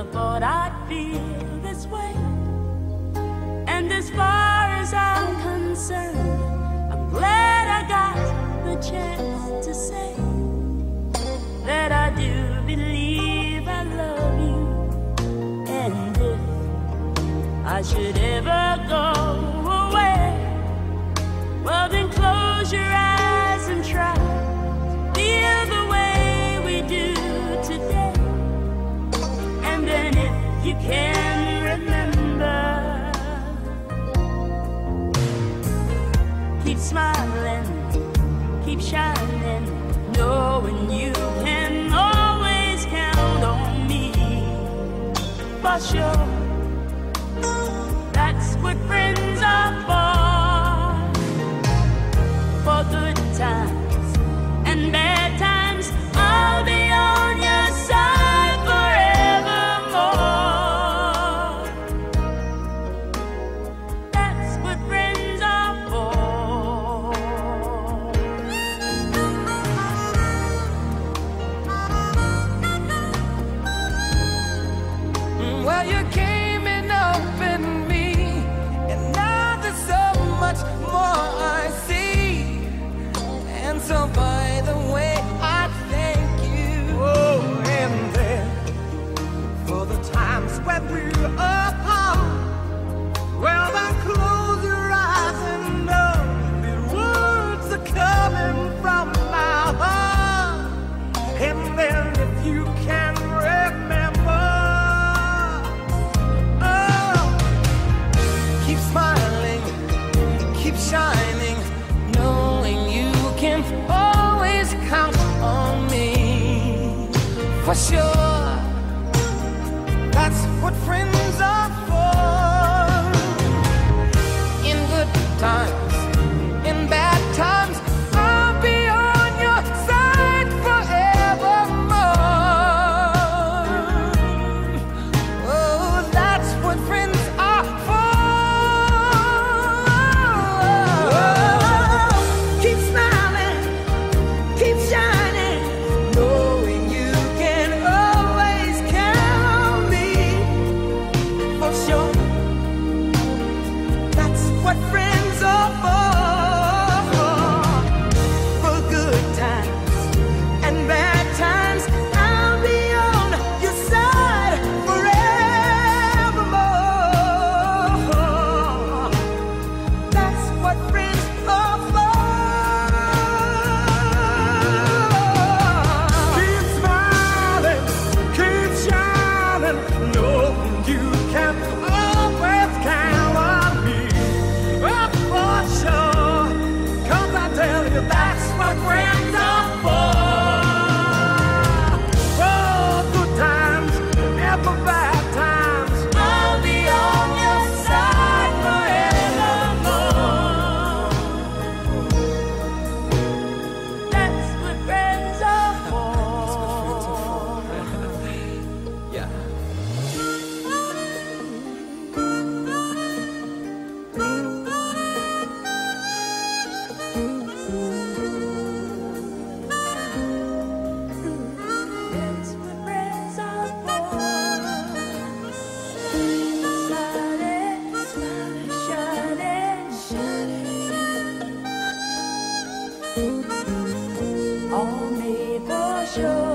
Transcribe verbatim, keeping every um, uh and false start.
never thought I'd feel this way. And as far as I'm concerned, I'm glad I got the chance to say that I do believe I love you. And if I should ever go away, well then close your eyes and try feel the way we do today. And then if you can remember, keep smiling, keep shining, knowing you can always count on me. For sure, that's what friends are for. For good times and bad times, I'll be on your side forevermore. That's what friends are for. Well, you came and opened me, and now there's so much more I see. And so by the way, I thank you. Oh, and then for the times when we're apart, well, then close your eyes and know the words are coming from my heart. And then if you can remember, oh, keep smiling, keep shining, knowing you can always count on me. For sure, that's what friends are for. In good times, in bad times, I'll be on your side forevermore. Oh, that's what friends are for. Keep smiling, keep shining, knowing you can always count on me. For sure, that's what friends are for. For good times and bad times, I'll be on your side forevermore. That's what friends are for. Keep smiling, keep shining, knowing you can always count on me. Oh, for sure, 'cause I tell you that's what friends are for. For good times and for bad times, I'll be on your side forevermore. That's what friends are for. Yeah. That's what friends are for. Smiling, smiling, shining, shining. On me for sure.